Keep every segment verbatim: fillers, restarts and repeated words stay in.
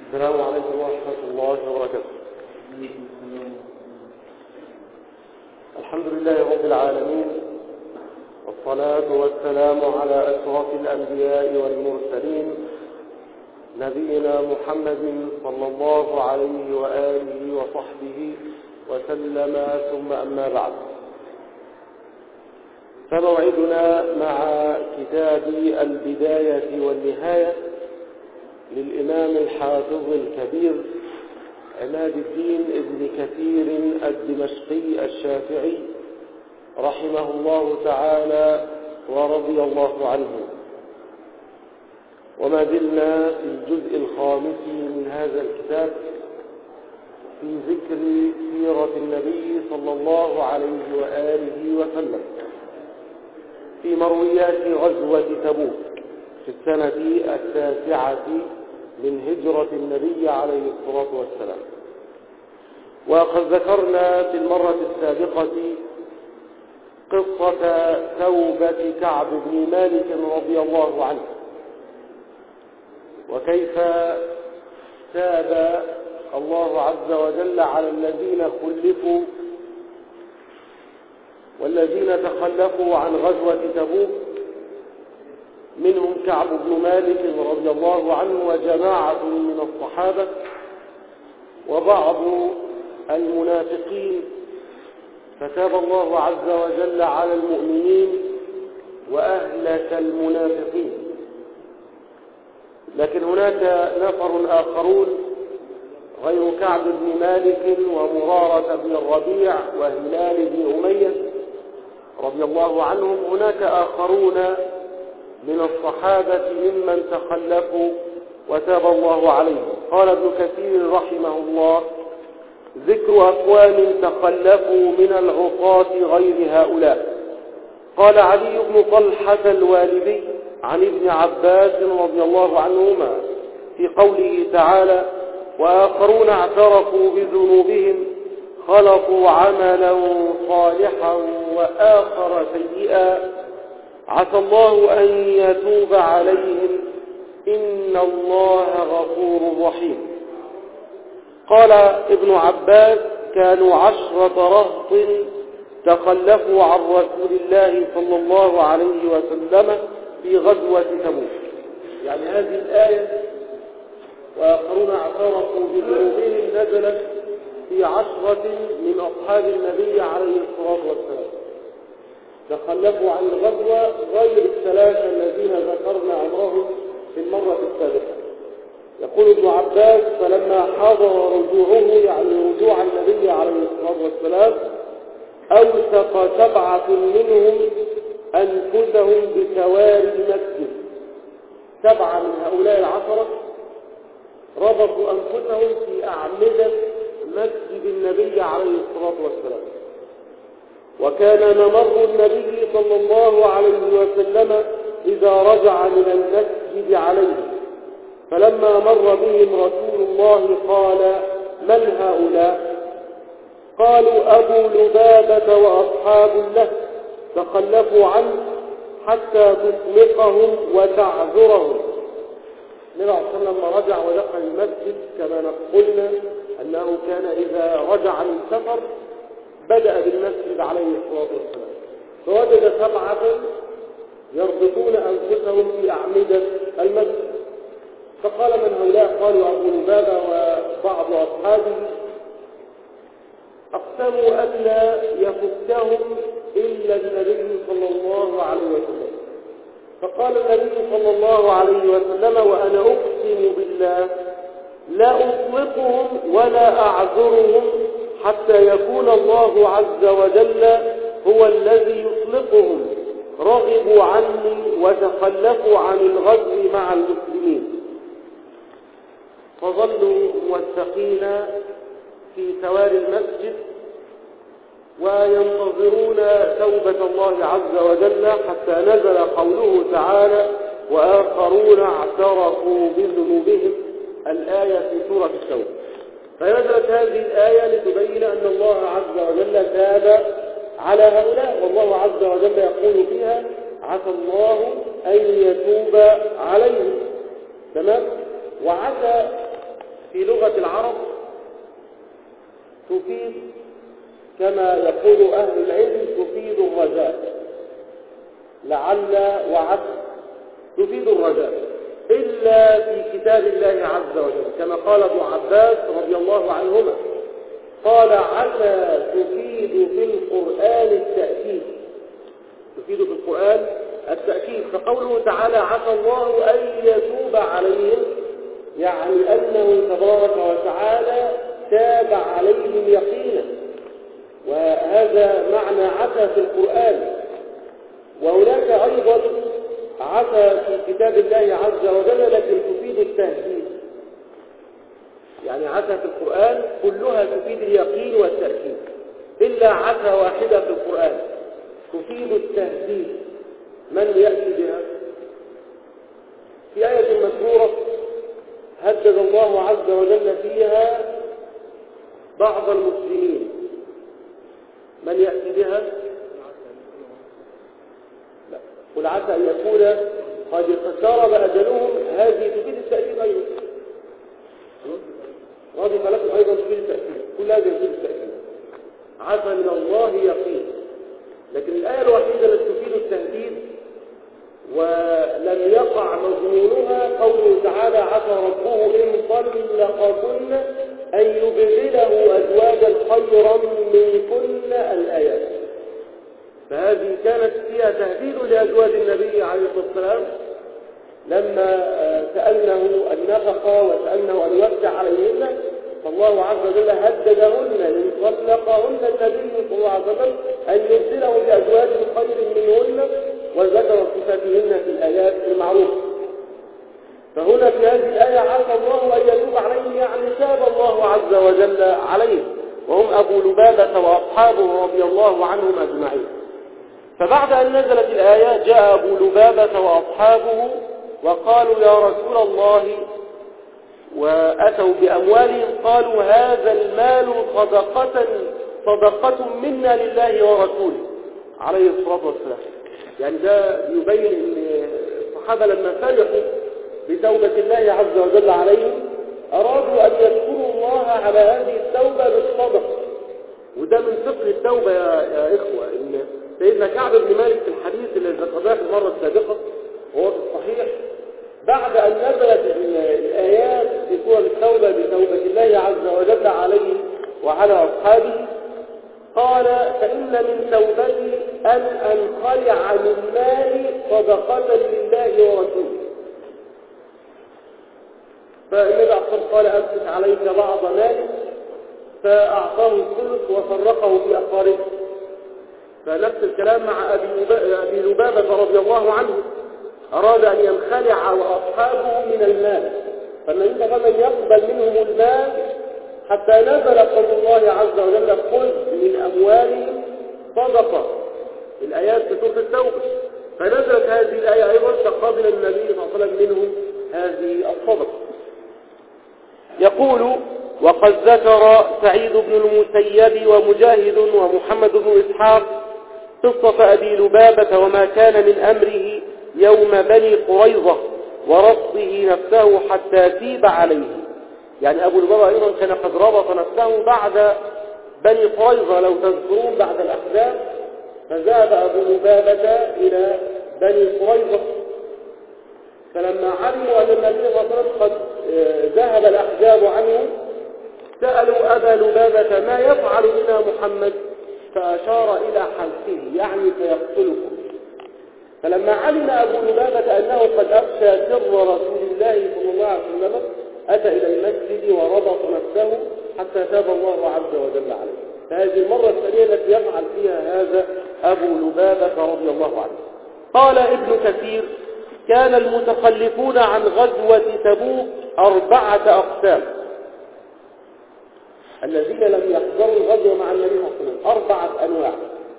السلام عليكم ورحمة الله وبركاته. الحمد لله رب العالمين، والصلاة والسلام على أشرف الأنبياء والمرسلين، نبينا محمد صلى الله عليه وآله وصحبه وسلم، ثم أما بعد، فموعدنا مع كتاب البداية والنهاية للإمام الحافظ الكبير عماد الدين ابن كثير الدمشقي الشافعي رحمه الله تعالى ورضي الله عنه. وما زلنا في الجزء الخامس من هذا الكتاب في ذكر سيرة النبي صلى الله عليه وآله وسلم في مرويات غزوة تبوك في السنة التاسعة من هجرة النبي عليه الصلاة والسلام. وقد ذكرنا في المرة السابقة قصة توبة كعب بن مالك رضي الله عنه، وكيف تاب الله عز وجل على الذين خلفوا والذين تخلفوا عن غزوة تبوك، منهم كعب بن مالك رضي الله عنه وجماعة من الصحابة وبعض المنافقين، فتاب الله عز وجل على المؤمنين وأهلك المنافقين. لكن هناك نفر آخرون غير كعب بن مالك ومرارة بن الربيع وهلال بن أمية رضي الله عنهم، هناك آخرون من الصحابة ممن تخلفوا وتاب الله عليهم. قال ابن كثير رحمه الله: ذكر أقوام تخلفوا من العصاة غير هؤلاء. قال علي بن طلحة الوالدي عن ابن عباس رضي الله عنهما في قوله تعالى: وآخرون اعترفوا بذنوبهم خلطوا عملا صالحا وآخر سيئا عسى الله أن يتوب عليهم إن الله غفور رحيم. قال ابن عباس: كانوا عشرة رهط تخلفوا عن رسول الله صلى الله عليه وسلم في غزوة تبوك. يعني هذه الآية وآخرون اعترفوا بذنوبهم نزلت في عشرة من أصحاب النبي عليه الصلاة والسلام تخلفوا عن الغزوة غير الثلاثة الذين ذكرنا أمرهم في المرة السابقة. يقول ابن عباس: فلما حضر رجوعه، يعني رجوع النبي عليه الصلاة والسلام، أوثق سبعة منهم أنفسهم بسواري المسجد. سبعة من هؤلاء العشرة ربطوا أنفسهم في أعمدة مسجد النبي عليه الصلاة والسلام. وكان ممر النبي صلى الله عليه وسلم إذا رجع من المسجد عليه، فلما مر بهم رسول الله قال: من هؤلاء؟ قالوا: أبو لبابة وأصحاب له تخلفوا عنه حتى تطلقهم وتعذرهم. النبي صلى الله عليه وسلم لما رجع ودخل المسجد كما قلنا أنه كان إذا رجع من سفر بدأ بالمسجد عليه الصلاة والسلام، فوجد سبعة يربطون أنفسهم في أعمدة المسجد، فقال: من هؤلاء؟ قالوا: أبو لبابة وبعض أصحابه. أقسموا أن لا يفكهم إلا النبي صلى الله عليه وسلم، فقال النبي صلى الله عليه وسلم: وأنا أقسم بالله لا أطلقهم ولا أعذرهم حتى يكون الله عز وجل هو الذي يطلقهم. رغبوا عني وتخلفوا عن الغزو مع المسلمين. فظلوا موثقين في سواري المسجد وينتظرون توبة الله عز وجل، حتى نزل قوله تعالى: وآخرون اعترفوا بذنوبهم، الآية في سورة التوبة. فنزلت هذه الآية لتبين أن الله عز وجل تاب على هؤلاء، والله عز وجل يقول فيها: عسى الله أن يتوب عليهم. تمام؟ وعسى في لغة العرب تفيد كما يقول أهل العلم تفيد الرجاء، لعل وعسى تفيد الرجاء، إلا في كتاب الله عز وجل كما قال ابن عباس رضي الله عنهما قال عسى تفيد في القرآن التأكيد، تفيد في القرآن التأكيد. فقوله تعالى عسى الله أن يتوب عليهم يعني أنه تبارك وتعالى تاب عليهم يقينا، وهذا معنى عسى في القرآن. وهناك أيضا عسى في كتاب الله عز وجل لكن تفيد التهديد، يعني عسى في القرآن كلها تفيد اليقين والتأكيد إلا عسى واحدة في القرآن تفيد التهديد. من يأتي بها؟ في آية مذكورة هدد الله عز وجل فيها بعض المسلمين، من يأتي بها؟ لا، قل عسى أن يكون قد اقترب أجلهم، هذه تفيد التأكيد أيضا، رضي فلكم أيضا تفيد التأكيد، كل هذه تفيد التأكيد. عسى من الله يقين، لكن الآية الوحيدة التي تفيد التهديد ولم يقع مضمونها قوله تعالى عسى ربه إن طلقكن أن يبدله أزواجا خيرا منكن الآيات. فهذه كانت فيها تهديد لأزواج النبي عليه الصلاة والسلام لما سألنه النفقة وسألنه أن يوسع عليهن، فالله عز وجل هددهن إن طلقهن النبي صلى الله عليه وسلم أن يبدله بأزواج خير منهن، وذكر صفاتهن في الآيات المعروفة. فهنا في هذه الآية عسى الله أن يتوب عليهم يعني تاب الله عز وجل عليهم، وهم أبو لبابة وأصحابه رضي الله عنهم أجمعين. فبعد أن نزلت الآية جاء أبو لبابة وأصحابه وقالوا يا رسول الله، وأتوا بأموالهم قالوا هذا المال صدقة صدقة منا لله ورسوله عليه الصلاة والسلام. يعني ده يبين أن الصحابة لما فرحوا بتوبة الله عز وجل عليهم أرادوا أن يذكروا الله على هذه التوبة بالصدقة، وده من فقه التوبة يا, يا إخوة. إن سيدنا كعب بن مالك في الحديث اللي ذكرناه في المرة السابقة وهو في الصحيح بعد أن نزلت الآيات في سورة التوبة بتوبة الله عز وجل عليه وعلى أصحابه قال فإن من توبتي أن أنخلع من مالي صدقة لله ورسوله. فالنبي عليه الصلاة قال أمسك عليك بعض مالك، فأعطاه الثلث وفرقه في أقاربه. فنفس الكلام مع أبي لبابة رضي الله عنه، أراد أن ينخلع وأصحابه من المال، فالنبي صلى الله عليه وسلم يقبل منهم المال حتى نزل قول الله عز وجل خذ من أموالهم صدقة، الآيات في سورة التوبة. فنزلت هذه الآية أيضا فقبل النبي صلى الله عليه وسلم منهم هذه الصدقة. يقول وقد ذكر سعيد بن المسيب ومجاهد ومحمد بن إسحاق قصة أبي لبابة وما كان من أمره يوم بني قريظة ورصه نفسه حتى تيب عليه. يعني أبو لبابة أيضا كان قد ربط نفسه بعد بني قريظة، لو تذكرون بعد الأحزاب فذهب أبو لبابة إلى بني قريظة، فلما علموا أن النبي صلى الله عليه وسلم قد ذهب الأحزاب عنه سألوا أبا لبابة ما يفعل بنا محمد؟ فأشار إلى حلقه يعني فيقتلكم. فلما علم أبو لبابة أنه قد أخشى سر رسول الله صلى الله عليه وسلم أتى إلى المسجد وربط نفسه حتى تاب الله عز وجل عليه. فهذه المرة الثانية التي يفعل فيها هذا أبو لبابة رضي الله عنه. قال ابن كثير كان المتخلفون عن غزوة تبوك أربعة أقسام، الذين لم يحضروا الغزوة مع النبي صلى الله عليه وسلم أربعة أنواع.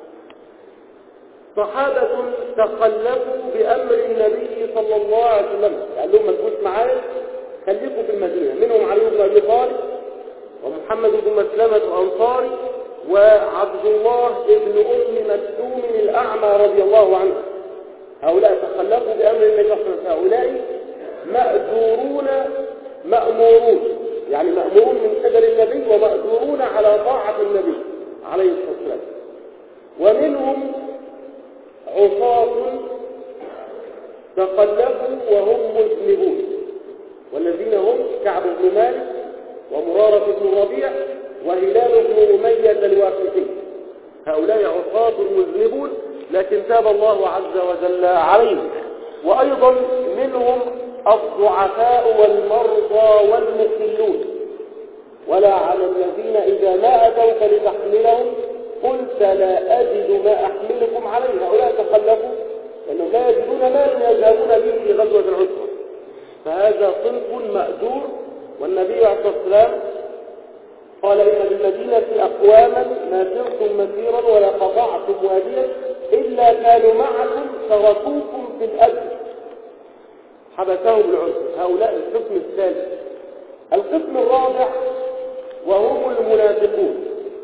صحابة تخلفوا بأمر النبي صلى الله عليه وسلم، قال لهم ما تجوش معايا خليكم في المدينة، منهم علي بن أبي طالب ومحمد بن مسلمة الأنصاري وعبد الله بن أم مكتوم الأعمى رضي الله عنه. هؤلاء تخلفوا بأمر النبي صلى الله عليه وسلم، هؤلاء مأجورون مأمورون، يعني مأمورون من قبل النبي ومأجورون على طاعة النبي عليه الصلاة والسلام. ومنهم عصاة تخلفوا وهم مذنبون، والذين هم كعب بن مالك ومرارة بن الربيع وهلال بن أمية الواقفي. هؤلاء عصاة مذنبون لكن تاب الله عز وجل عليهم. وأيضا منهم الضعفاء والمرضى والمقلون. ولا على الذين إذا ما أتوك لتحملهم قلت لا أجد ما أحملكم عليه. هؤلاء تخلفوا لأنهم لا يجدون مالا يذهبون به في غزوة العسرة، فهذا صنف مأجور. والنبي عليه الصلاة والسلام قال إن بالمدينة أقواما ما سرتم مسيرا ولا قطعتم واديا إلا كانوا معكم تركوكم في الأجر، حبسهم العسر. هؤلاء القسم الثالث. القسم الرابع وهم المنافقون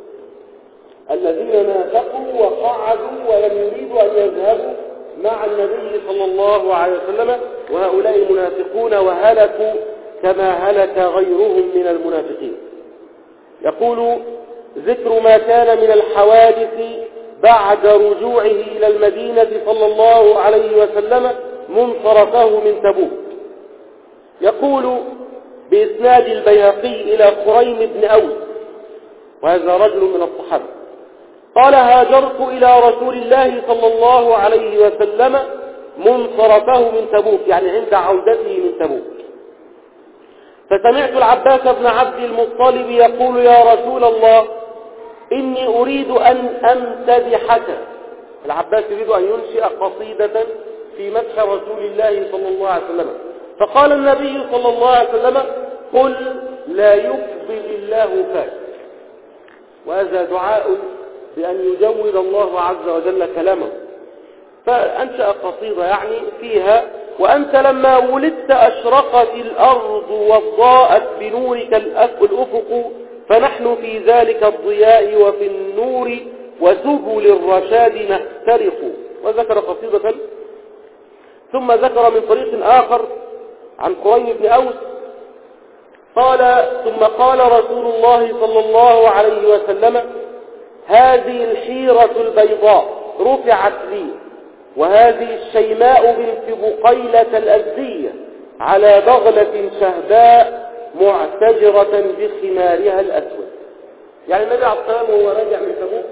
الذين نافقوا وقعدوا ولم يريدوا أن يذهبوا مع النبي صلى الله عليه وسلم، وهؤلاء المنافقون وهلكوا كما هلك غيرهم من المنافقين. يقول ذكر ما كان من الحوادث بعد رجوعه إلى المدينة صلى الله عليه وسلم منصرفه من تبوك. يقول بإسناد البيهقي إلى خريم بن أوس، وهذا رجل من الصحابة، قال هاجرت إلى رسول الله صلى الله عليه وسلم منصرفه من تبوك، يعني عند عودته من تبوك، فسمعت العباس بن عبد المطلب يقول يا رسول الله إني أريد أن أمتدحك. العباس يريد أن ينشئ قصيدة في مدح رسول الله صلى الله عليه وسلم، فقال النبي صلى الله عليه وسلم قل لا يكبل الله فاك. وهذا دعاء بأن يجود الله عز وجل كلامه. فأنشأ قصيدة يعني فيها وأنت لما ولدت أشرقت الأرض وضاءت بنورك الأفق، فنحن في ذلك الضياء وفي النور وسبل الرشاد نخترق. وذكر قصيدة ثم ذكر من طريق آخر عن خريم بن أوس قال ثم قال رسول الله صلى الله عليه وسلم هذه الحيرة البيضاء رفعت لي، وهذه الشيماء بنت بقيلة الأزدية على بغلة شهباء معتجرة بخمارها الأسود. يعني النبي عليه الصلاة والسلام وهو راجع من تبوك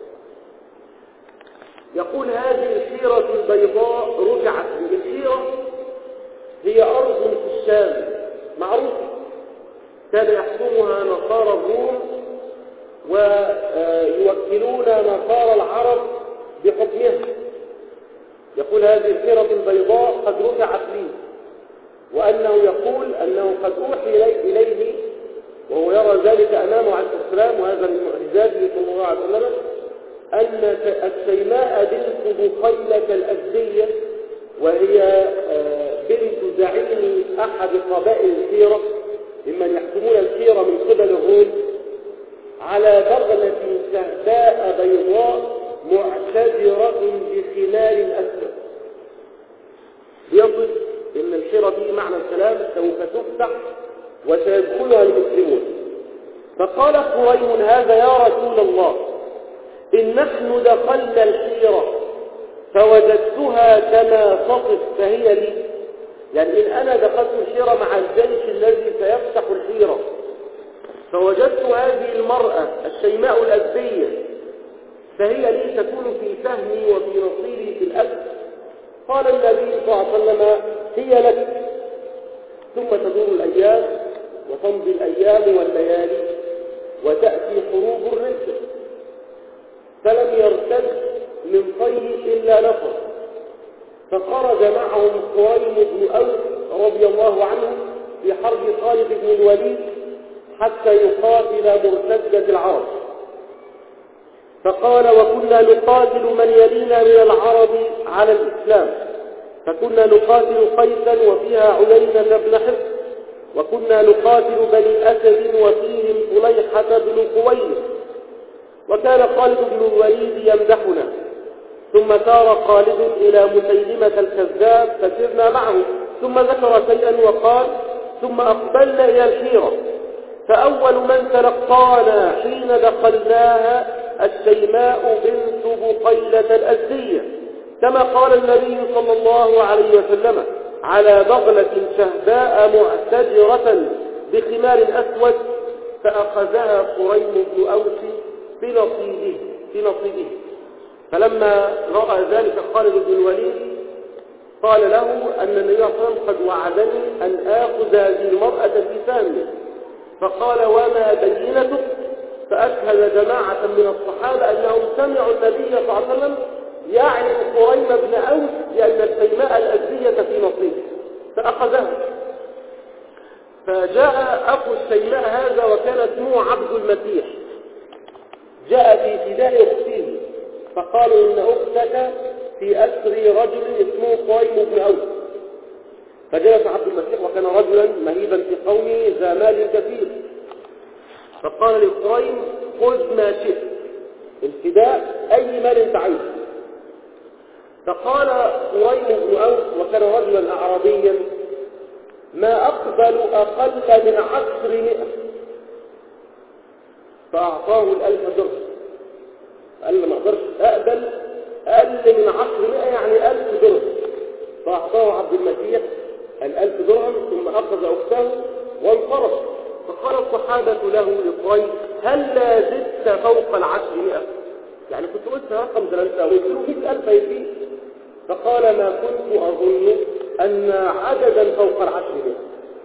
يقول هذه الحيرة البيضاء رفعت لي. الحيرة هي أرض في الشام معروفة كان يحكمها نصارى الروم ويوكلون نصارى العرب بحكمها. يقول هذه الحيرة البيضاء قد رفعت لي، وأنه يقول أنه قد أوحي إليه وهو يرى ذلك أمامه عليه السلام، وهذا من معجزاته صلى الله عليه وسلم، أن الشيماء بنت بقيلة الأزدية وهي بنت زعيم أحد قبائل الحيرة ممن يحكمون الحيرة من قبل الروم على بغلة شهباء بيضاء معتجرة بخمار أسود. يصف أن الحيرة دي معنى الكلام سوف تفتح وسيدخلها المسلمون. فقال خريم هذا يا رسول الله إن نحن دخلنا الحيرة فوجدتها كما تصف فهي لي، يعني إن أنا دخلت الحيرة مع الجيش الذي سيفتح الحيرة فوجدت هذه المرأة الشيماء الأزدية فهي لي تكون في سهمي وفي نصيبي في الأجر. قال النبي صلى الله عليه وسلم هي لك. ثم تدور الأيام وتمضي الأيام والليالي وتأتي حروب الردة، فلم يرتد من طيه إلا نفر، فخرج معهم خريم بن أوس رضي الله عنه في حرب خالد بن الوليد حتى يقاتل مرتدة العرب. فقال وكنا نقاتل من يلينا من العرب على الإسلام، فكنا نقاتل قيسا وفيها عيينة بن حصن، وكنا نقاتل بني أسد وفيهم طليحة بن قويس، وكان خالد بن الوليد يمدحنا. ثم سار خالد إلى مسيلمة الكذاب فسرنا معه، ثم ذكر شيئا وقال ثم أقبلنا إلى الحيرة من تلقانا حين دخلناها الشيماء بنت بقيلة الأزدية، كما قال النبي صلى الله عليه وسلم: على بغلة شهباء معتجرة بخمار أسود، فأخذها قريم بن أوس بنصيبه بنصيبه فلما رأى ذلك خالد بن الوليد قال له أن النبي صلى الله عليه وسلم قد وعدني أن آخذ هذه المرأة في ثانية، فقال: وما بينتك؟ فأشهد جماعة من الصحابة أنهم سمعوا النبي صلى الله عليه وسلم يعرف قريم بن أوس لأن الشيماء الأزدية في نصيبه فأخذها. فجاء أخو الشيماء هذا وكان اسمه عبد المسيح، جاء في فداء أخته، فقالوا إن أختك في أسر رجل اسمه قريم بن أوس. فجلس عبد المسيح وكان رجلا مهيبا في قومه ذا مال كثير، فقال لقريم: خذ ما شئت، الفداء أي مال انت عايزه. فقال قريم بن أوس وكان رجلا أعرابيا: ما أقبل أقل من عشرمائة، فأعطاه الألف درهم. قال له: ما أقدرش أقبل أقل من عشرمائة، يعني ألف درهم. فأعطاه عبد المسيح الألف درهم ثم أخذ أخته وانصرف. فقال الصحابة له لقريم: هل لا زدت فوق العشرمائة؟ يعني كنت قلت رقم ده أنت قلت له مئة ألف يزيد. فقال: ما كنت أظن أن عددا فوق العشرمائة.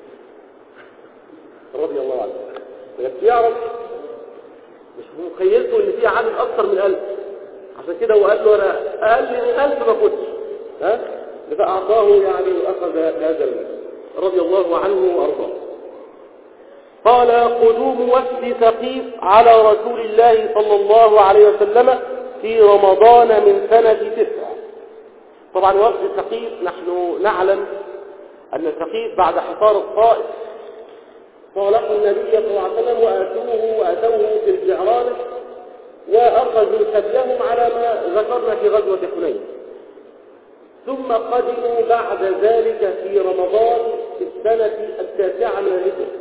رضي الله عنه. بس يعرف مش مخيلته ان في عدد اكثر من ألف، عشان كده هو قال له: انا اقل من ألف ما كنتش، ها فاعطاه يعني واخذ هذا المال رضي الله عنه وارضاه. قال: قدوم وفد ثقيف على رسول الله صلى الله عليه وسلم في رمضان من سنة تسع. طبعا وفد ثقيف نحن نعلم ان ثقيف بعد حصار الطائف صالحوا النبي صلى الله عليه وسلم وآتوه وأتوه في الجعرانة وأخذوا سبيهم على ما ذكرنا في غزوة حنين، ثم قدموا بعد ذلك في رمضان في السنة التاسعة من الهجرة،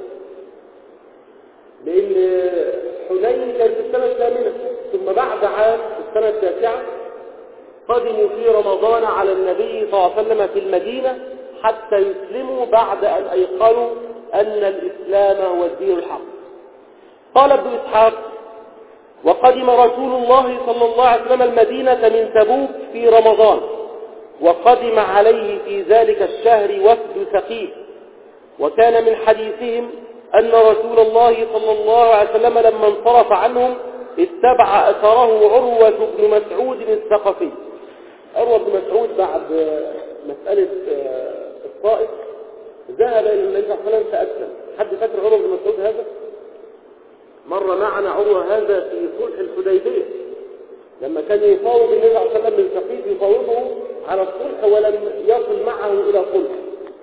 لأن حنين كانت في السنة الثامنة، ثم بعد عام السنة التاسعة قدموا في رمضان على النبي صلى الله عليه وسلم في المدينة حتى يسلموا بعد أن أيقنوا أن الإسلام هو الدين الحق. قال ابن إسحاق: وقدم رسول الله صلى الله عليه وسلم المدينة من تبوك في رمضان، وقدم عليه في ذلك الشهر وفد ثقيف، وكان من حديثهم أن رسول الله صلى الله عليه وسلم لما انصرف عنهم اتبع أثره عروة بن مسعود الثقفي. عروة بن مسعود بعد مسألة الطائف ذهب إلى النبي صلى الله عليه وسلم فأسلم. حد فاكر عروة بن مسعود هذا؟ مر معنا عروة هذا في صلح الحديبية، لما كان يفاوض النبي صلى الله عليه وسلم من ثقيف يفاوضه على الصلح ولم يصل معه إلى صلح.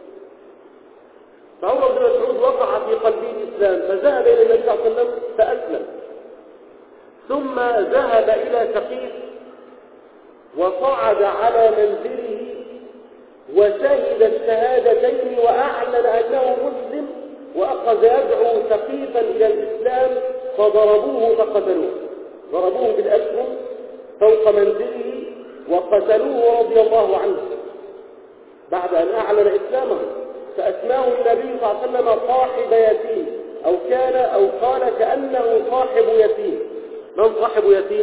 فعروة بن مسعود وقع في قلبه الإسلام فذهب إلى النبي صلى الله عليه وسلم فأسلم، ثم ذهب إلى ثقيف وصعد على منزله وشهد الشهادتين وأعلن أنه مسلم، وأخذ يدعو ثقيفا إلى الإسلام، فضربوه فقتلوه، ضربوه بالأسهم فوق منزله وقتلوه رضي الله عنه بعد أن أعلن إسلامه. فأسماه النبي صلى الله عليه وسلم صاحب يتيم، أو كان أو قال كأنه صاحب يتيم. من صاحب يتيم؟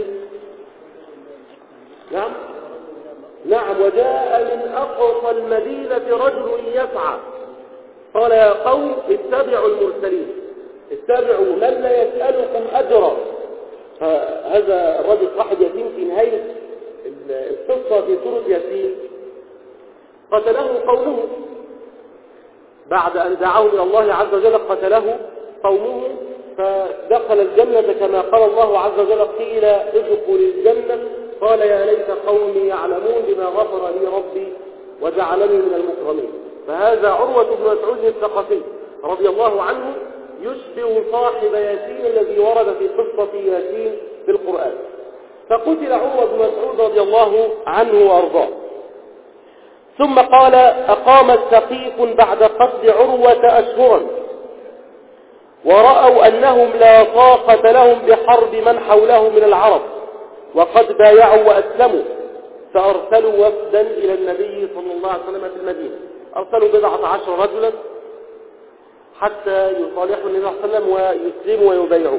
نعم نعم وجاء من أقصى المدينة رجل يسعى قال: يا قوم اتبعوا المرسلين، اتبعوا من لا يسألكم أجرا. هذا الرجل صاحب يتيم في نهاية القصة في سورة ياسين قتله قومه بعد أن دعوا إلى الله عز وجل، قتله قومه فدخل الجنة كما قال الله عز وجل: قيل ادخل الجنة قال: يا ليت قومي يعلمون بما غفر لي ربي وجعلني من المكرمين. فهذا عروة بن مسعود الثقفي رضي الله عنه يشبه صاحب ياسين الذي ورد في قصة ياسين في القرآن. فقتل عروة بن مسعود رضي الله عنه وأرضاه. ثم قال: أقام الثقيف بعد قتل عروة أشهرا، ورأوا أنهم لا طاقة لهم بحرب من حولهم من العرب وقد بايعوا وأسلموا، فأرسلوا وفدا إلى النبي صلى الله عليه وسلم في المدينة. أرسلوا بضعة عشر رجلا حتى يصالحوا النبي صلى الله عليه وسلم ويسلموا ويبايعوا.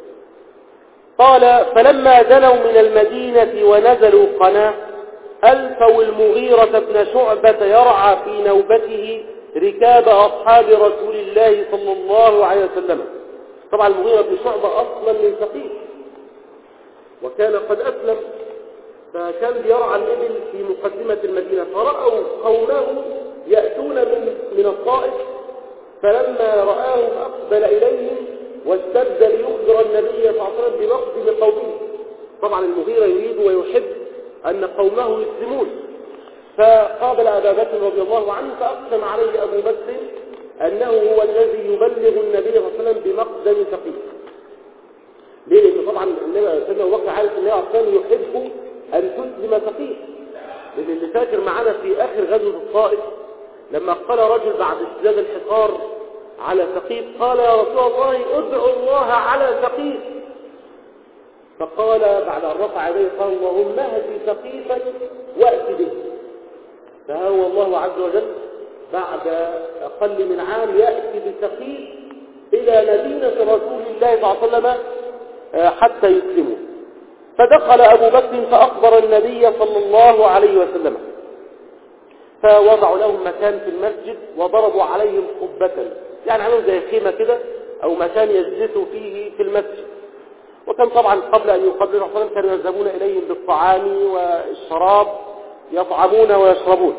قال: فلما دنوا من المدينة ونزلوا قناة ألفوا المغيرة بن شعبة يرعى في نوبته ركاب أصحاب رسول الله صلى الله عليه وسلم. طبعا المغيرة بن شعبة أصلا من ثقيف وكان قد أسلم، فكان يرعى الإبل في مقدمة المدينة، فرأوا قومه يأتون من من الطائف، فلما رآهم أقبل إليهم واشتد ليخبر النبي صلى الله عليه وسلم بمقدم قومه. طبعا المغيرة يريد ويحب أن قومه يسلمون، فقابل أبا بكر رضي الله عنه، فأقسم عليه أبو بكر أنه هو الذي يبلغ النبي صلى الله عليه وسلم بمقدم ثقيف. ليه؟ لأن طبعا النبي سيدنا أبو بكر عارف أن النبي عليه الصلاة يحب أن تسلم ثقيف، لأن اللي فاكر معنا في آخر غزوة الطائف لما قال رجل بعد اشتداد الحصار على ثقيف قال: يا رسول الله ادعو الله على ثقيف. فقال بعد أن رفع يديه قال: اللهم اهد ثقيفا وأت به. فهو الله عز وجل بعد أقل من عام يأتي بثقيف إلى مدينة رسول الله صلى الله عليه وسلم حتى يسلموا. فدخل أبو بكر فأخبر النبي صلى الله عليه وسلم، فوضعوا لهم مكان في المسجد وضربوا عليهم قبة، يعني عملوا زي خيمة كده أو مكان يجلسوا فيه في المسجد. وكان طبعا قبل أن يقبل الرسول صلى الله عليه وسلم كانوا يذهبون إليهم بالطعام والشراب، يطعمون ويشربون.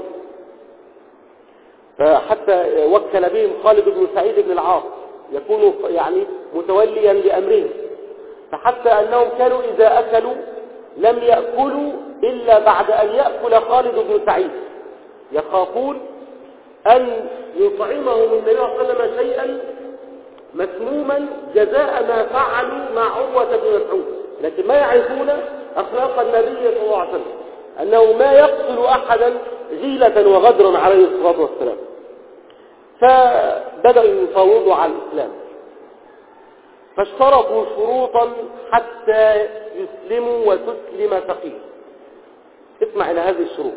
فحتى وكل بهم خالد بن سعيد بن العاص يكون يعني متوليا لأمرهم، فحتى أنهم كانوا إذا أكلوا لم يأكلوا إلا بعد أن يأكل خالد بن سعيد، يخافون أن يطعمهم النبي صلى الله عليه وسلم شيئا مسموما جزاء ما فعلوا مع عروة بن مسعود، لكن ما يعرفون أخلاق النبي صلى الله عليه وسلم أنه ما يقتل أحدا غيلة وغدرا عليه الصلاة والسلام. فبدأوا يفاوضوا على الإسلام، فاشترطوا شروطا حتى يسلموا وتسلم ثقيف. اسمع إلى هذه الشروط.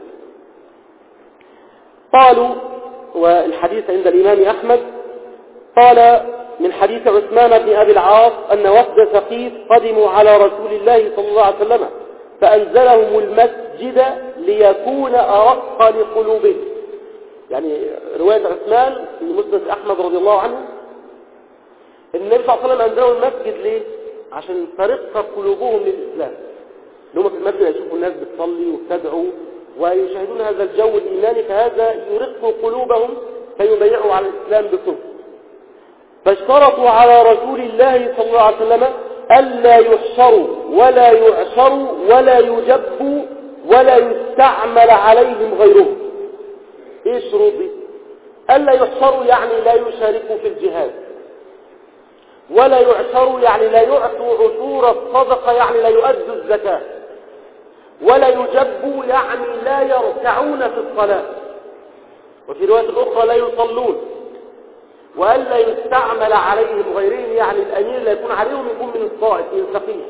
قالوا، والحديث عند الإمام أحمد، قال من حديث عثمان بن أبي العاص أن وفد ثقيف قدموا على رسول الله صلى الله عليه وسلم فأنزلهم المسجد ليكون أرق لقلوبهم. يعني رواية عثمان في مسند أحمد رضي الله عنه، النبي صلى الله عليه وسلم أنزلهم المسجد ليه؟ عشان ترق قلوبهم للإسلام. لهم في المسجد يشوفوا الناس بتصلي وبتدعو ويشاهدون هذا الجو الإيماني، فهذا يرق قلوبهم فيبيعوا على الإسلام بصدق. فاشترطوا على رسول الله صلى الله عليه وسلم ألا يحشروا ولا يعشروا ولا يجبوا ولا يستعمل عليهم غيرهم. ايه الشروط دي؟ ألا يحشروا يعني لا يشاركوا في الجهاد، ولا يعشروا يعني لا يعطوا عشور الصدقة يعني لا يؤدوا الزكاة، ولا يجبوا يعني لا يركعون في الصلاة، وفي رواية أخرى لا يصلون، وألا يستعمل عليهم غيرهم يعني الأمير لا يكون عليهم يكون من الطائف من ثقيف.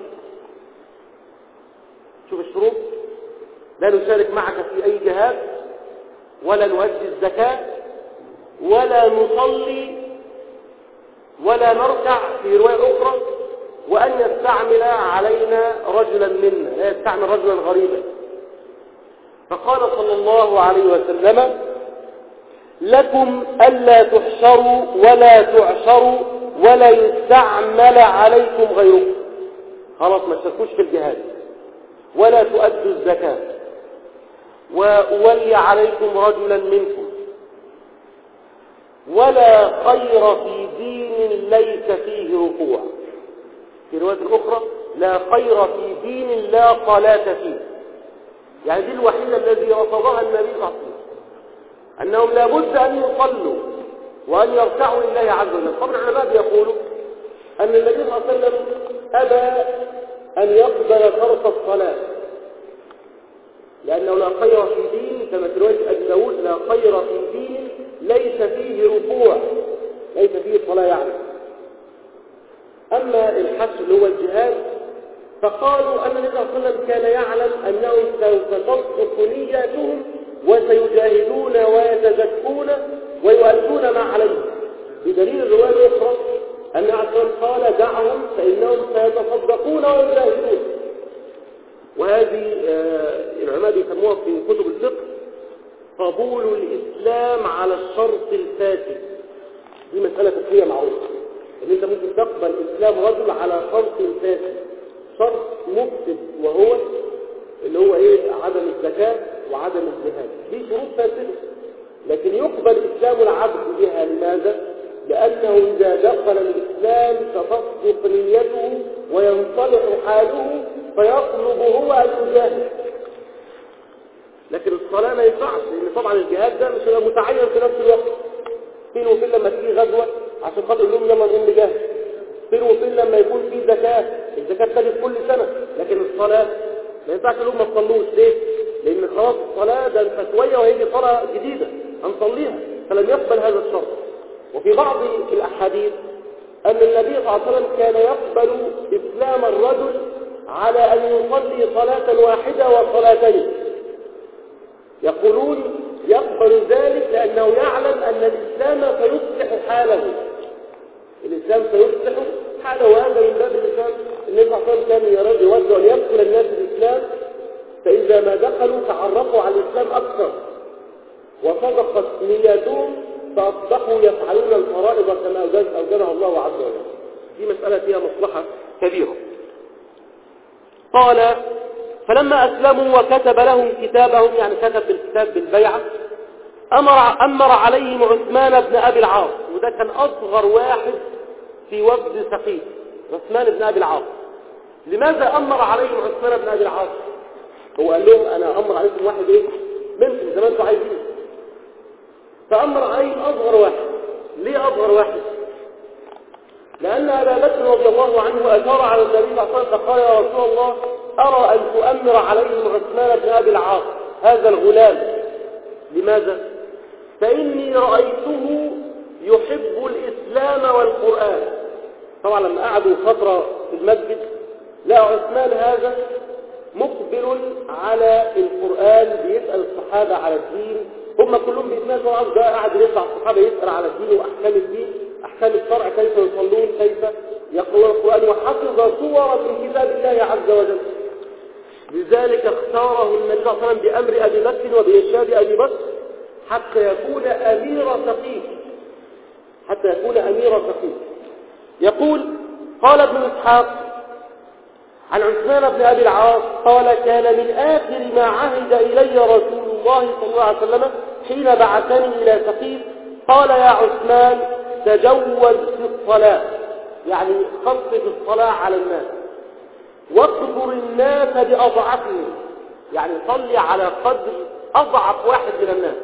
شوف الشروط: لا نشارك معك في أي جهاد، ولا نؤدي الزكاة، ولا نصلي، ولا نركع في رواية أخرى، وأن يستعمل علينا رجلا منا، لا يستعمل رجلا غريبا. فقال صلى الله عليه وسلم: لكم ألا تحشروا ولا تعشروا ولا يستعمل عليكم غيركم. خلاص ما تشاركوش في الجهاد، ولا تؤدوا الزكاة، وأولي عليكم رجلا منكم، ولا خير في دين ليس فيه ركوع. في رواية أخرى: لا خير في دين لا صلاة فيه. يعني دي الوحيدة الذي رفضها النبي صلى الله عليه وسلم، أنهم لابد أن يصلوا وأن يركعوا لله عز وجل. طبعا العلماء بيقولوا أن النبي صلى الله عليه وسلم أبى أن يقبل فرض الصلاة، لأنه لا خير في دين، كما في رواية أبي داود: لا خير في دين ليس فيه ركوع، ليس فيه صلاة يعني. أما الحج اللي هو الجهاد فقالوا أن النبي صلى الله عليه وسلم كان يعلم أنهم سوف تصدق نياتهم وسيجاهدون ويتزكون ويؤدون ما عليهم، بدليل الرواية الأخرى أن عثمان قال دعهم فإنهم سيتصدقون ويجاهدون. وهذه العلماء يسموها في كتب الفقه قبول الإسلام على الشرط الفاسد. دي مسألة فقهية معروفة ان انت ممكن تقبل اسلام رجل على شرط فاسد، شرط مفسد وهو اللي هو ايه؟ عدم الزكاة وعدم الجهاد. دي شروط فاسدة، لكن يقبل اسلام العبد بها. لماذا؟ لانه اذا دخل الاسلام تصدق نيته وينصلح حاله فيطلب هو ان يجاهد. لكن الصلاة ما ينفعش، لان طبعا الجهاد ده مش هيبقى متعين في نفس الوقت. فين وفين لما تيجي غزوة عشان خاطر لهم يلا نقوم نجاهد، فين وفين لما يكون في زكاة، الزكاة بتجي كل سنة. لكن الصلاة ما ينفعش لهم ما تصلوش. ليه؟ لأن خلاص الصلاة ده انت شوية وهيجي صلاة جديدة هنصليها، فلم يقبل هذا الشرط. وفي بعض الأحاديث أن النبي صلى الله عليه وسلم كان يقبل إسلام الرجل على أن يصلي صلاة واحدة وصلاتين. يقولون يقبل ذلك لأنه يعلم أن الإسلام سيصلح حاله، الإسلام سيصلح حاله. وهذا من باب الإسلام. النبي صلى الله عليه وسلم كان يود أن يدخل الناس الإسلام، فإذا ما دخلوا تعرفوا على الإسلام أكثر وصدقت نياتهم فأصبحوا يفعلون الفرائض كما أوجدها الله عز وجل. دي مسألة فيها مصلحة كبيرة. قال فلما أسلموا وكتب لهم كتابهم، يعني كتب الكتاب بالبيعة، أمر, أمر عليهم عثمان بن أبي العاص، وده كان أصغر واحد في وفد ثقيف، عثمان بن أبي العاص. لماذا أمر عليهم عثمان بن أبي العاص؟ هو قال لهم أنا أمر عليكم واحد إيه؟ منكم زي ما أنتم عايزين. فأمر عليهم أصغر واحد. ليه أصغر واحد؟ لأن أبا بكر رضي الله عنه أشار على النبي صلى الله عليه وسلم فقال يا رسول الله أرى أن تؤمر عليهم عثمان بن أبي العاص هذا الغلام. لماذا؟ فإني رأيته يحب الإسلام والقرآن. طبعا لما قعدوا فترة في المسجد لقى عثمان هذا مقبل على القرآن، بيسأل الصحابة على الدين، هم كلهم بيسمعوا عنه، ده قاعد يسمع الصحابة يسأل على الدين وأحكام الدين، أحكام الشرع، كيف يصلون، كيف يقرؤون القرآن، وحفظ صورا من كتاب الله عز وجل. لذلك اختاره النبي صلى الله عليه وسلم بأمر أبي بكر وبإرشاد أبي بكر حتى يكون أمير ثقيف، حتى يكون أمير ثقيف. يقول قال ابن إسحاق عن عثمان بن أبي العاص قال كان من آخر ما عهد إلي رسول الله صلى الله عليه وسلم حين بعثني إلى ثقيف قال يا عثمان تجوز في الصلاة، يعني خفف الصلاة على الناس، واقدر الناس بأضعفهم، يعني صلي على قدر أضعف واحد من الناس،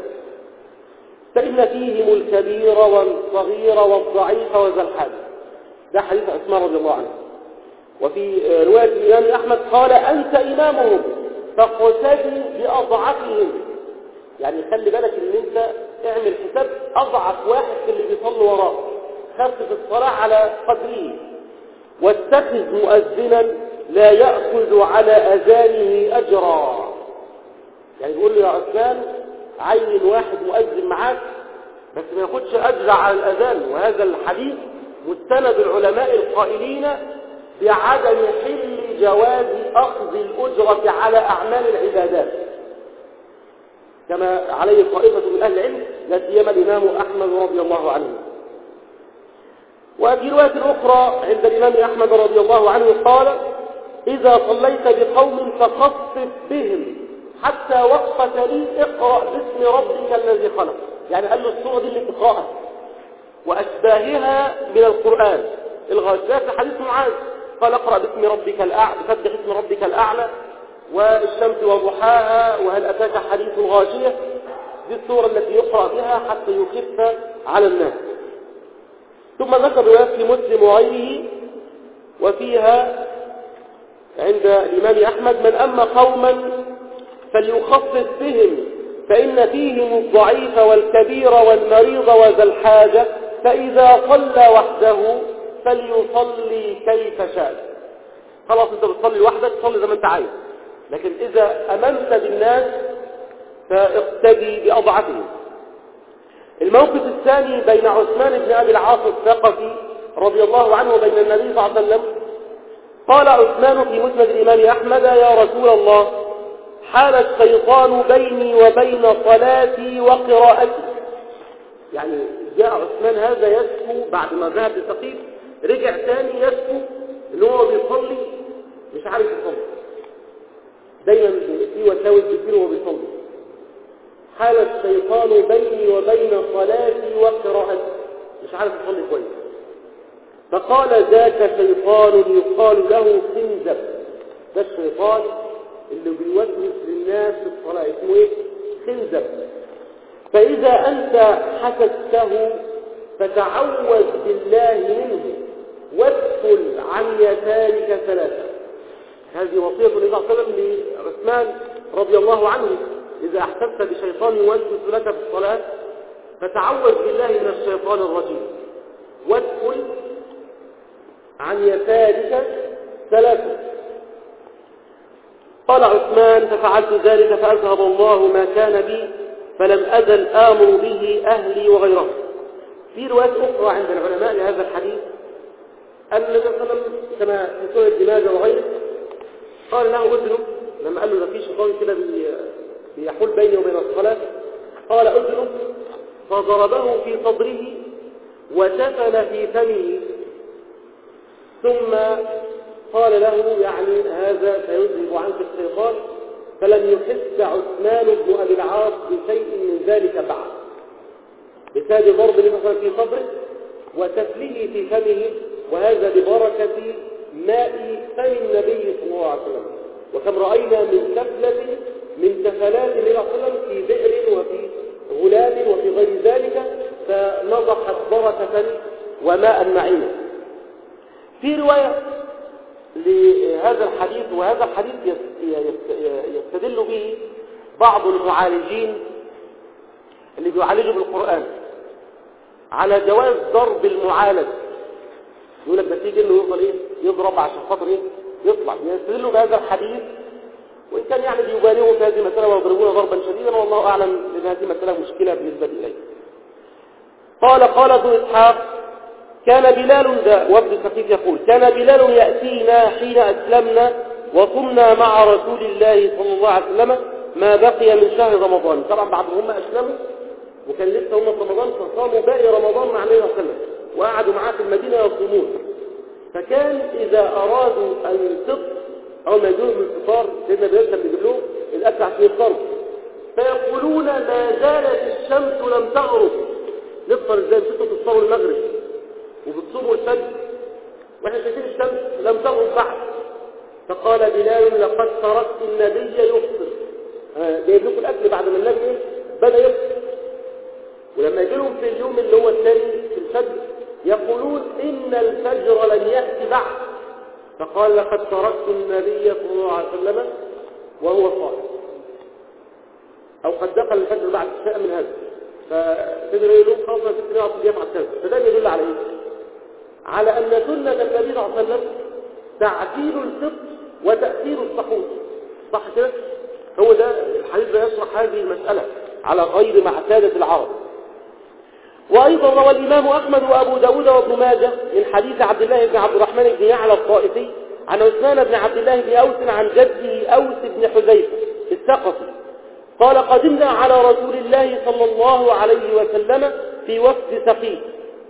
فإن فيهم الكبير والصغير والضعيف وذا الحاجة. ده حديث عثمان رضي الله عنه. وفي رواية الإمام أحمد قال أنت إمامهم فاقتدي بأضعفهم، يعني خلي بالك ان انت اعمل حساب أضعف واحد في اللي بيصلي وراه، خفف الصلاة على قدره، واتخذ مؤذنا لا يأخذ على أذانه أجرا. يعني يقول له يا عثمان عين واحد مؤذن معاك بس ما ياخدش أجر على الأذان. وهذا الحديث مستند العلماء القائلين بعدم حل جواز أخذ الأجرة على أعمال العبادات، كما عليه طائفة من أهل العلم لا سيما الإمام أحمد رضي الله عنه. وفي رواية أخرى عند الإمام أحمد رضي الله عنه قال إذا صليت بقوم فخفف بهم حتى وقفة لي اقرأ باسم ربك الذي خلق، يعني قال له السورة دي اللي تقرأها وأشباهها من القرآن الغاشية في حديث معاذ قال اقرأ باسم ربك الأعلى، بفتح اسم ربك الأعلى والشمس وضحاها وهل أتاك حديث الغاشية. دي السورة التي يقرأ بها حتى يخف على الناس. ثم ذكر روايات في مسلم وغيره وفيها عند الإمام أحمد من أما قوما فليخفف بهم فإن فيهم الضعيف والكبير والمريض وذا الحاجة، فإذا صلى وحده فليصلي كيف شاء. خلاص انت بتصلي لوحدك، تصلي زي ما انت عايز، لكن اذا اممت بالناس فاقتدي باضعفهم. الموقف الثاني بين عثمان بن ابي العاص الثقفي رضي الله عنه وبين النبي صلى الله عليه وسلم. قال عثمان في مسند الامام احمد: يا رسول الله، حال الشيطان بيني وبين صلاتي وقراءتي. يعني جاء عثمان هذا يشكو بعد ما ذهب للثقيف، رجع ثاني يشكو ان هو بيصلي مش عارف يصلي، دايما في وساوس بتجيله وهو بيصلي. حال الشيطان بيني وبين صلاتي وقراءتي، مش عارف يصلي كويس. فقال: ذاك شيطان يقال له خنزب. ده الشيطان اللي بيوسوس للناس في الصلاة، اسمه ايه؟ خنزب. فإذا أنت حسدته فتعوذ بالله منه وادخل عن يسارك ثلاثة. هذه وصية النبي صلى الله عليه وسلم لعثمان رضي الله عنه: إذا أحسست بشيطان يوسوس لك في الصلاة فتعوذ بالله من الشيطان الرجيم وادخل عن يسارك ثلاثة. قال عثمان: ففعلت ذلك فأذهب الله ما كان بي، فلم أزل آمر به أهلي وغيرهم. في روايات أخرى عند العلماء لهذا الحديث أن النبي صلى الله عليه وسلم كما في سورة ابن ماجه وغيره قال له: أذنه، لما قال له ده في شيطان كده بيحول بيني وبين الصلاة، قال: أذنه، فضربه في صدره وتفل في فمه، ثم قال له: يعني هذا سيذهب عنك الشيطان. فلم يحس عثمان بن أبي العاص بشيء من ذلك بعد، بسبب ضرب النبي في صدره وتفليه في فمه، وهذا ببركة ماء فم النبي صلى الله عليه وسلم. وكم رأينا من تفلة من تفلات النبي صلى الله عليه وسلم في بئر وفي غلال وفي غير ذلك، فنضحت بركة وماء معينا. في رواية لهذا الحديث، وهذا الحديث يستدل به بعض المعالجين اللي بيعالجوا بالقرآن على جواز ضرب المعالج. يقول لك ده تيجي انه يفضل ايه يضرب عشان خاطر ايه يطلع. يستدلوا بهذا الحديث، وان كان يعني بيبالغوا في هذه المساله ويضربون ضربا شديدا، والله اعلم ان هذه المساله مشكله بالنسبه اليه. قال قال ابن اسحاق: كان بلال، ده وفد الثقيف يقول: كان بلال يأتينا حين أسلمنا وصمنا مع رسول الله صلى الله عليه وسلم ما بقي من شهر رمضان. طبعا بعد هم أسلموا وكان لسه هم في رمضان، فصاموا باقي رمضان مع النبي صلى الله عليه وسلم وقعدوا معاه في المدينة يصومون. فكان إذا أرادوا أن يفطروا أو ما يجوز من الفطار، سيدنا بلال كان بيجيب لهم الأكل عشان يفطروا، فيقولون: ما زالت الشمس لم تغرب. نفطر ازاي؟ انتوا تفطروا المغرب وبتصوموا الفجر واحنا شايفين الشمس لم تغرب بعد. فقال بلال: لقد تركت النبي يفطر. آه جايب لكم الاكل بعد ما النبي بدا يفطر. ولما يجي لهم في اليوم اللي هو الثاني في الفجر يقولون: ان الفجر لن ياتي بعد. فقال: لقد تركت النبي صلى الله عليه وسلم وهو صائم، او قد دخل الفجر بعد شيء من هذا. فقدر يقول لهم: خلاص ستة نقط يفعل كذا. فده يدل على ايه؟ على ان سنه النبي صلى الله عليه وسلم تعديل الفطر وتاثير السحور. صح كده؟ هو ده الحديث ده يشرح هذه المساله على غير ما اعتادت العرب. وايضا روى الامام احمد وابو داود وابن ماجه من حديث عبد الله بن عبد الرحمن بن يعلى الطائفي عن عثمان بن عبد الله بن اوس عن جده اوس بن حذيفه الثقفي قال: قدمنا على رسول الله صلى الله عليه وسلم في وفد ثقيف،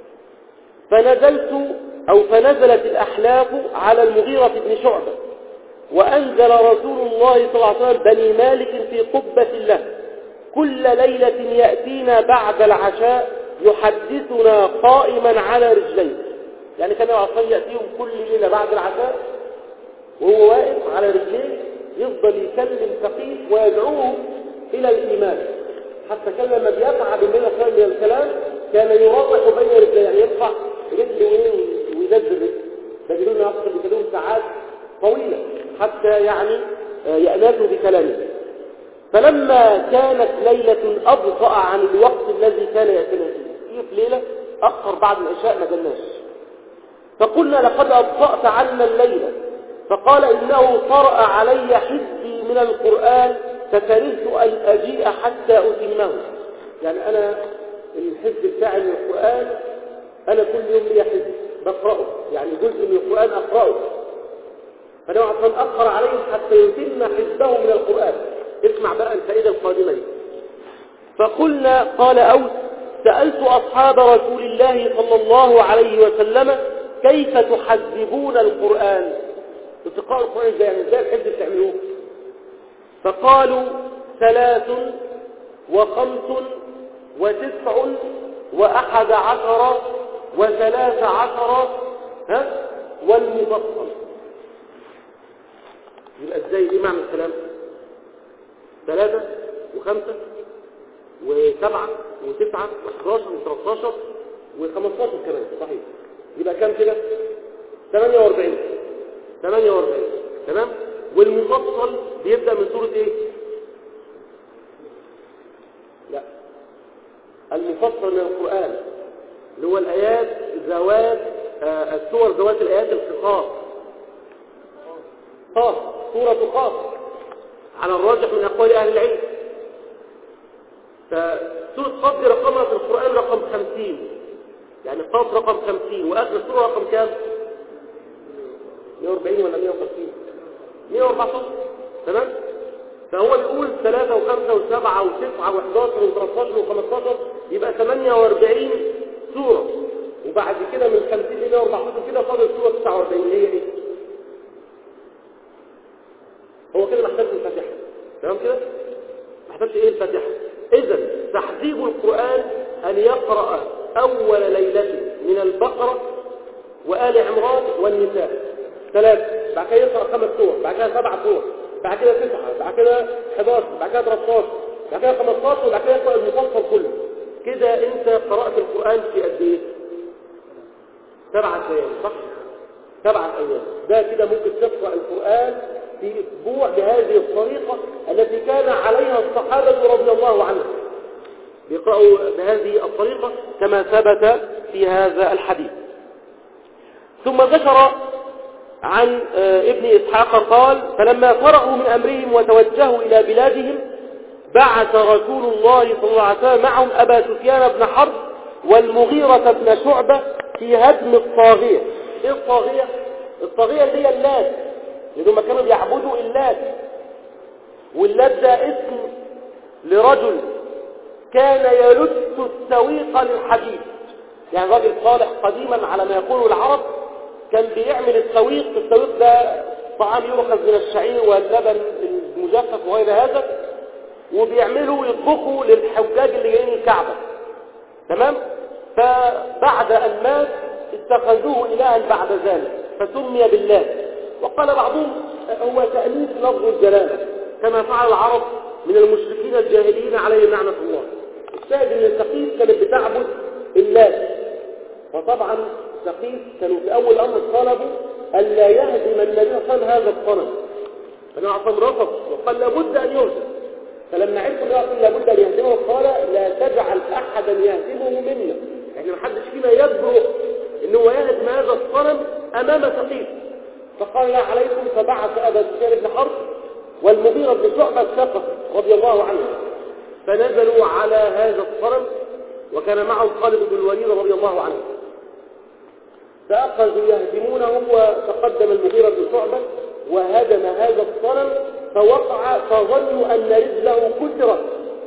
فنزلت أو فنزلت الأحلاف على المغيرة بن شعبة، وأنزل رسول الله صلى الله عليه وسلم بني مالك في قبة له كل ليلة يأتينا بعد العشاء يحدثنا قائما على رجليه. يعني كان عصام يأتيهم كل ليلة بعد العشاء وهو واقف على رجليه يفضل يكلم ثقيف ويدعوه إلى الإيمان. حتى كان لما بيقع بالليلة خير من الكلام كان يرافق بين رجليه، يعني يرفع رجله وينزل رجله. تجدون أكثر بكلهم ساعات طويلة حتى يعني يأنسوا بكلامه. فلما كانت ليلة أبطأ عن الوقت الذي كان يأتينا فيه، في ليلة أخر بعد العشاء ما جلناش، فقلنا لقد أبطأت عنا الليلة، فقال إنه طرأ علي حزبي من القرآن فكرهت أن أجيء حتى أتمه. يعني أنا الحزب بتاعي من القرآن أنا كل يوم لي حزب بقرأه، يعني جزء من القرآن أقرأه، فنوع عشان أقرأ عليهم حتى يتم حزبه من القرآن. اسمع بقى الفائدة القادمة دي. فقلنا قال أوس سألت أصحاب رسول الله صلى الله عليه وسلم كيف تحذبون القرآن؟ تقرأوا القرآن ازاي؟ يعني ازاي الحزب بتعملوه؟ فقالوا ثلاث وخمس وتسع وأحد عشر وثلاث عشر ها والمفصل. يبقى ازاي؟ ايه معنى الكلام؟ ثلاثة وخمسة وسبعة وتسعة وحداشر وثلاثاشر وخمستاشر كمان، صحيح. يبقى كام كده؟ ثمانية وأربعين. ثمانية وأربعين تمام. والمفصل بيبدأ من سورة ايه؟ لا، المفصل من القرآن اللي هو الآيات ذوات آه السور ذوات الآيات القصاص. قاف، سورة قاف على الراجح من أقوال أهل العلم. فسورة قاف دي رقمها في القرآن رقم خمسين، يعني قاف رقم خمسين، وآخر السورة رقم كام؟ مئة وأربعين ولا مئة وخمسين؟ مئة وأربعتاشر تمام. فهو بيقول ثلاثة وخمسة وسبعة وتسعة وحداشر وثلاثاشر وخمستاشر، يبقى ثمانية وأربعين سورة، وبعد كده من خمسين إلى أربعتاشر كده فاضل سورة تسعة وأربعين اللي هي ايه؟ هو كده ما احتاجش الفاتحة، تمام كده؟ ما احتاجش ايه الفاتحة. إذا تحذيب القرآن أن يقرأ أول ليلة من البقرة وآل عمران والنساء ثلاثة، بعد كده يقرأ خمس سور، بعد كده سبع سور، بعد كده تسعة، بعد كده حداشر، بعد كده ثلاثة عشر، بعد كده خمستاشر، وبعد كده يقرأ المفصل كله. كده أنت قرأت القرآن في قد إيه؟ سبعة أيام، صح؟ سبعة أيام. ده كده ممكن تقرأ القرآن في أسبوع بهذه الطريقة التي كان عليها الصحابة رضي الله عنهم، يقرأوا بهذه الطريقة كما ثبت في هذا الحديث. ثم ذكر عن ابن إسحاق قال فلما فرغوا من أمرهم وتوجهوا إلى بلادهم بعث رسول الله صلى الله عليه وسلم معهم أبا سفيان بن حرب والمغيرة بن شعبة في هدم الطاغية. إيه الطاغية؟ الطاغية اللي هي اللات، لأنهم كانوا بيعبدوا اللات، واللات ده اسم لرجل كان يلت السويق للحديد. يعني راجل صالح قديما على ما يقوله العرب، كان بيعمل السويق. السويق ده طعام يؤخذ من الشعير واللبن المجفف وغير هذا، وبيعملوا يطبخوا للحجاج اللي جايين الكعبة، تمام. فبعد أن مات اتخذوه إلها بعد ذلك فسمي بالله. وقال بعضهم هو تأنيث لفظ الجلالة كما فعل العرب من المشركين الجاهليين عليهم لعنة الله. الشاهد ان الثقيف كانت بتعبد اللات، فطبعا الثقيف كانوا في اول امر طلبوا الا يهدم النبي صلى الله عليه وسلم هذا الصنم، فالنبي عليه الصلاه رفض وقال لابد ان يهدم. فلما عرفوا النبي صلى لابد ان يهدمه قال لا تجعل احدا يهدمه منا، يعني ما حدش فينا يجرؤ ان هو يهدم هذا الصنم امام ثقيف. فقال لا عليكم، فبعث ابا سفيان بن حرب والمغيرة بن شعبة الثقفي رضي الله عنه، فنزلوا على هذا الصنم، وكان معه خالد بن الوليد رضي الله عنه، فأخذوا يهدمونه. وتقدم المغيرة بن شعبة وهدم هذا الصنم فوقع، فظنوا أن رجله كسرت.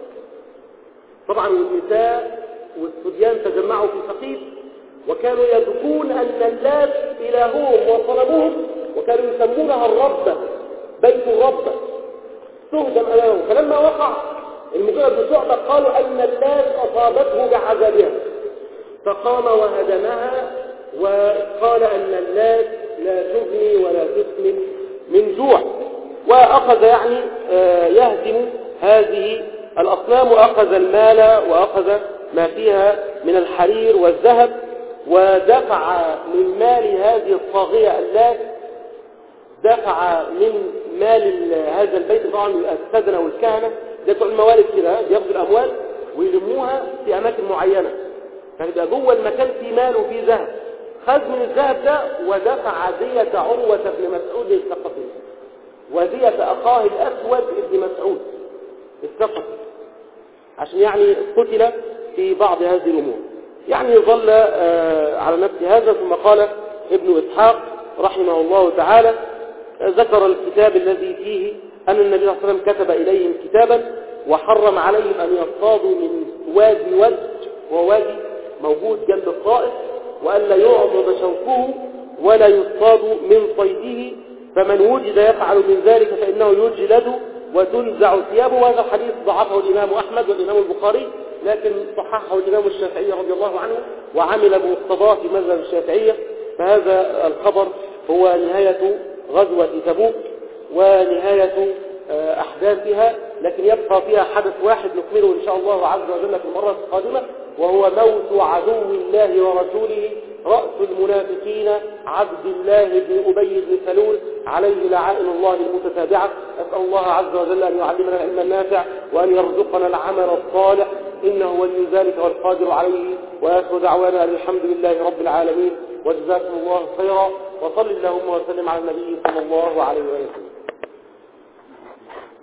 طبعا النساء والصبيان تجمعوا في ثقيف، وكانوا يذكرون أن اللات إلههم وصنمهم، وكانوا يسمونها الربة، بيت الربة، تهدم أمامهم. فلما وقع المغيرة بن شعبة قالوا أن اللات أصابته بعذابها، فقام وهدمها وقال أن اللات لا تغني ولا تسمن من جوع، وأخذ يعني يهدم هذه الأصنام، وأخذ المال وأخذ ما فيها من الحرير والذهب، ودفع من مال هذه الطاغية اللات، دفع من مال هذا البيت طبعا السدنة والكهنة ده بتوع الموالد كده ياخذوا الأموال ويلموها في أماكن معينة، فيبقى جوه المكان في مال وفي ذهب، خذ من الذهب ده ودفع دية عروة بن مسعود الثقفي ودية أخاه الأسود بن مسعود الثقفي، عشان يعني قتل في بعض هذه الأمور. يعني ظل على نفس هذا. ثم قال ابن إسحاق رحمه الله تعالى ذكر الكتاب الذي فيه أن النبي صلى الله عليه وسلم كتب إليهم كتابا وحرم عليهم أن يصطادوا من وادي ود، ووادي موجود جنب الطائف، وألا يعضد شوكه ولا يصطاد من صيده، فمن وجد يفعل من ذلك فإنه يجلد وتنزع ثيابه. وهذا الحديث ضعفه الإمام أحمد والإمام البخاري، لكن صححه الإمام الشافعي رضي الله عنه وعمل بمقتضاه في مذهب الشافعية. فهذا الخبر هو نهاية غزوة تبوك ونهاية أحداثها، لكن يبقى فيها حدث واحد نكمله إن شاء الله عز وجل في المرة القادمة، وهو موت عدو الله ورسوله رأس المنافقين عبد الله بن أبي بن سلول عليه لعائن الله المتتابعة. أسأل الله عز وجل أن يعلمنا العلم النافع وأن يرزقنا العمل الصالح، إنه ولي ذلك والقادر عليه. وآخر دعوانا الحمد لله رب العالمين، وجزاكم الله خيرا، وصل اللهم وسلم على النبي صلى الله عليه وسلم.